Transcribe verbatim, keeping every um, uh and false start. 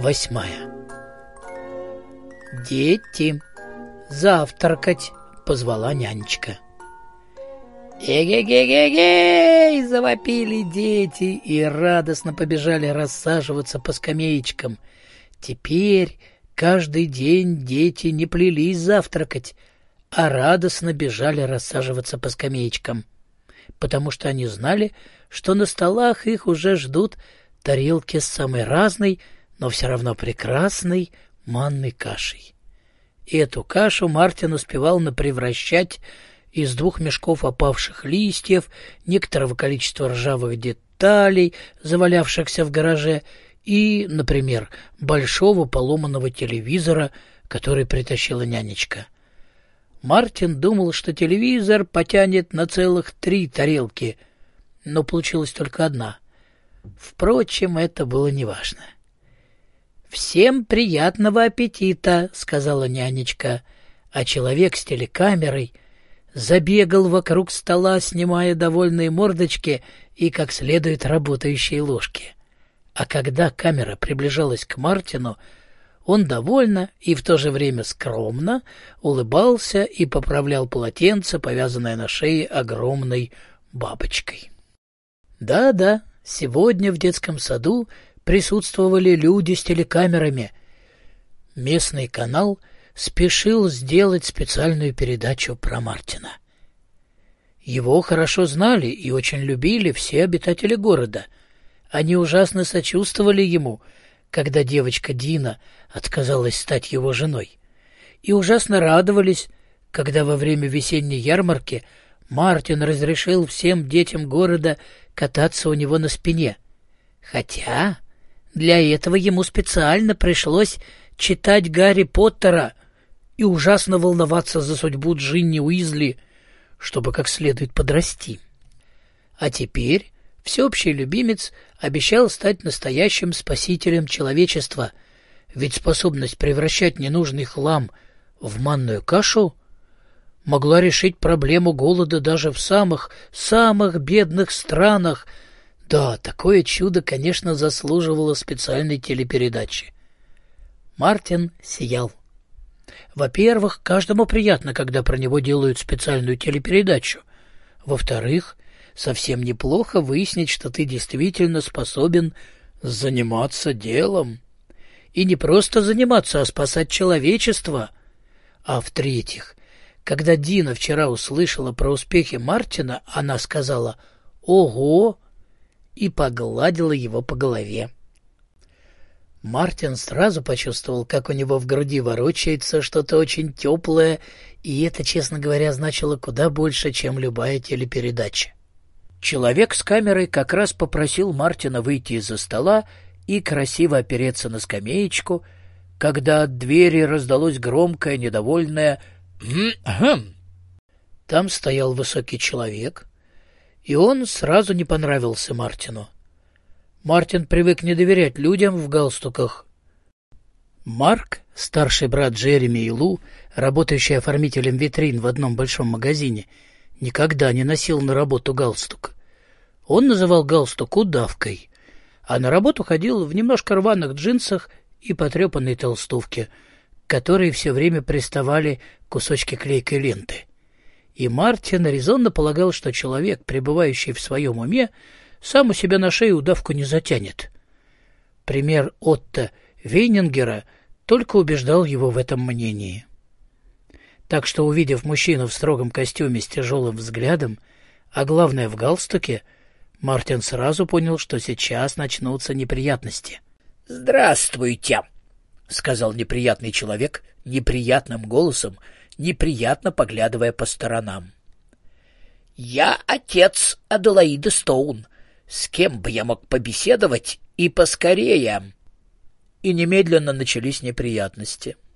восьмая. «Дети, завтракать!» — позвала нянечка. «Ге-ге-ге-ге-гей!» — завопили дети и радостно побежали рассаживаться по скамеечкам. Теперь каждый день дети не плелись завтракать, а радостно бежали рассаживаться по скамеечкам, потому что они знали, что на столах их уже ждут тарелки с самой разной, но все равно прекрасной манной кашей. И эту кашу Мартин успевал напревращать из двух мешков опавших листьев, некоторого количества ржавых деталей, завалявшихся в гараже, и, например, большого поломанного телевизора, который притащила нянечка. Мартин думал, что телевизор потянет на целых три тарелки, но получилась только одна. Впрочем, это было неважно. «Всем приятного аппетита!» — сказала нянечка, а человек с телекамерой забегал вокруг стола, снимая довольные мордочки и как следует работающие ложки. А когда камера приближалась к Мартину, он довольно и в то же время скромно улыбался и поправлял полотенце, повязанное на шее огромной бабочкой. Да-да, сегодня в детском саду присутствовали люди с телекамерами. Местный канал спешил сделать специальную передачу про Мартина. Его хорошо знали и очень любили все обитатели города. Они ужасно сочувствовали ему, когда девочка Дина отказалась стать его женой, и ужасно радовались, когда во время весенней ярмарки Мартин разрешил всем детям города кататься у него на спине. Хотя для этого ему специально пришлось читать Гарри Поттера и ужасно волноваться за судьбу Джинни Уизли, чтобы как следует подрасти. А теперь всеобщий любимец обещал стать настоящим спасителем человечества, ведь способность превращать ненужный хлам в манную кашу могла решить проблему голода даже в самых-самых бедных странах. Да, такое чудо, конечно, заслуживало специальной телепередачи. Мартин сиял. Во-первых, каждому приятно, когда про него делают специальную телепередачу. Во-вторых, совсем неплохо выяснить, что ты действительно способен заниматься делом. И не просто заниматься, а спасать человечество. А в-третьих, когда Дина вчера услышала про успехи Мартина, она сказала «Ого!» и погладила его по голове. Мартин сразу почувствовал, как у него в груди ворочается что-то очень теплое, и это, честно говоря, значило куда больше, чем любая телепередача. Человек с камерой как раз попросил Мартина выйти из-за стола и красиво опереться на скамеечку, когда от двери раздалось громкое, недовольное «Хм-хм». Там стоял высокий человек, и он сразу не понравился Мартину. Мартин привык не доверять людям в галстуках. Марк, старший брат Джереми и Лу, работающий оформителем витрин в одном большом магазине, никогда не носил на работу галстук. Он называл галстук удавкой, а на работу ходил в немножко рваных джинсах и потрепанной толстовке, к которой все время приставали кусочки клейкой ленты. И Мартин резонно полагал, что человек, пребывающий в своем уме, сам у себя на шее удавку не затянет. Пример Отто Вейнингера только убеждал его в этом мнении. Так что, увидев мужчину в строгом костюме с тяжелым взглядом, а главное в галстуке, Мартин сразу понял, что сейчас начнутся неприятности. «Здравствуйте!» — сказал неприятный человек неприятным голосом, неприятно поглядывая по сторонам. «Я отец Аделаиды Стоун. С кем бы я мог побеседовать и поскорее?» И немедленно начались неприятности.